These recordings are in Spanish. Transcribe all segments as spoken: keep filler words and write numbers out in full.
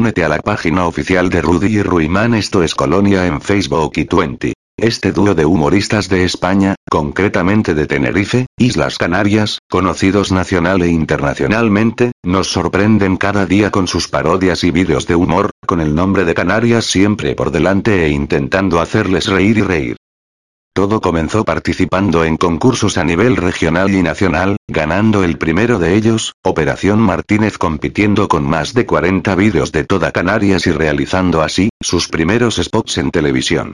únete a la página oficial de Rudy y Ruiman Esto es Colonia en Facebook y Twenty. Este dúo de humoristas de España, concretamente de Tenerife, Islas Canarias, conocidos nacional e internacionalmente, nos sorprenden cada día con sus parodias y vídeos de humor, con el nombre de Canarias siempre por delante e intentando hacerles reír y reír. Todo comenzó participando en concursos a nivel regional y nacional, ganando el primero de ellos, Operación Martínez, compitiendo con más de cuarenta vídeos de toda Canarias y realizando así, sus primeros spots en televisión.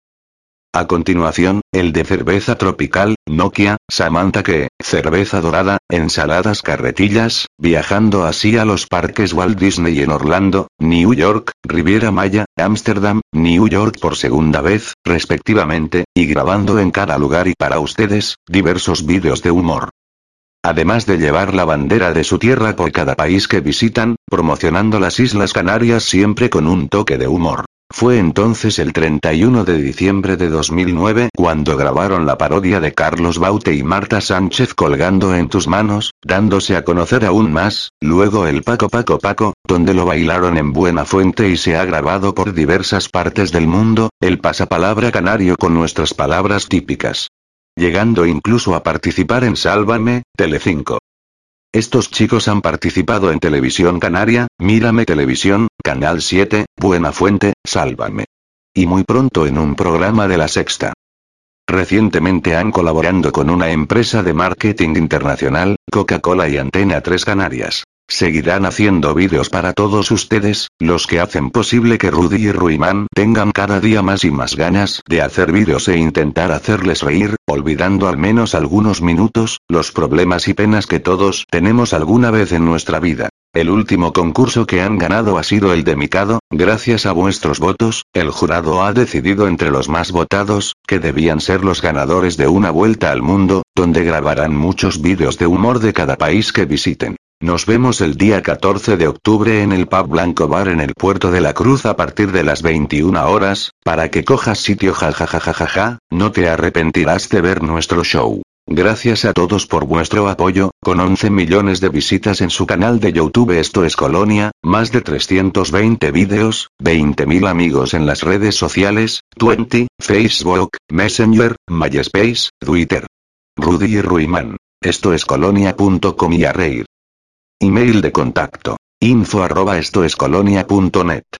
A continuación, el de cerveza tropical, Nokia, Samantha que, cerveza dorada, ensaladas carretillas, viajando así a los parques Walt Disney en Orlando, New York, Riviera Maya, Ámsterdam, New York por segunda vez, respectivamente, y grabando en cada lugar y para ustedes, diversos vídeos de humor. Además de llevar la bandera de su tierra por cada país que visitan, promocionando las Islas Canarias siempre con un toque de humor. Fue entonces el treinta y uno de diciembre de dos mil nueve cuando grabaron la parodia de Carlos Baute y Marta Sánchez Colgando en tus manos, dándose a conocer aún más, luego el Paco Paco Paco, donde lo bailaron en Buena Fuente y se ha grabado por diversas partes del mundo, el pasapalabra canario con nuestras palabras típicas. Llegando incluso a participar en Sálvame, Telecinco. Estos chicos han participado en Televisión Canaria, Mírame Televisión, Canal siete, Buena Fuente, Sálvame. Y muy pronto en un programa de La Sexta. Recientemente han colaborado con una empresa de marketing internacional, Coca-Cola y Antena tres Canarias. Seguirán haciendo vídeos para todos ustedes, los que hacen posible que Rudy y Ruiman tengan cada día más y más ganas de hacer vídeos e intentar hacerles reír, olvidando al menos algunos minutos, los problemas y penas que todos tenemos alguna vez en nuestra vida. El último concurso que han ganado ha sido el de Mikado, gracias a vuestros votos, el jurado ha decidido entre los más votados, que debían ser los ganadores de Una Vuelta al Mundo, donde grabarán muchos vídeos de humor de cada país que visiten. Nos vemos el día catorce de octubre en el Pub Blanco Bar en el Puerto de la Cruz a partir de las veintiuna horas, para que cojas sitio jajajajaja, no te arrepentirás de ver nuestro show. Gracias a todos por vuestro apoyo, con once millones de visitas en su canal de YouTube Esto es Colonia, más de trescientos veinte vídeos, veinte mil amigos en las redes sociales, Twenty, Facebook, Messenger, MySpace, Twitter. Rudy y Ruiman. Esto es colonia punto com y a reír. Email de contacto. info arroba estoescolonia punto net.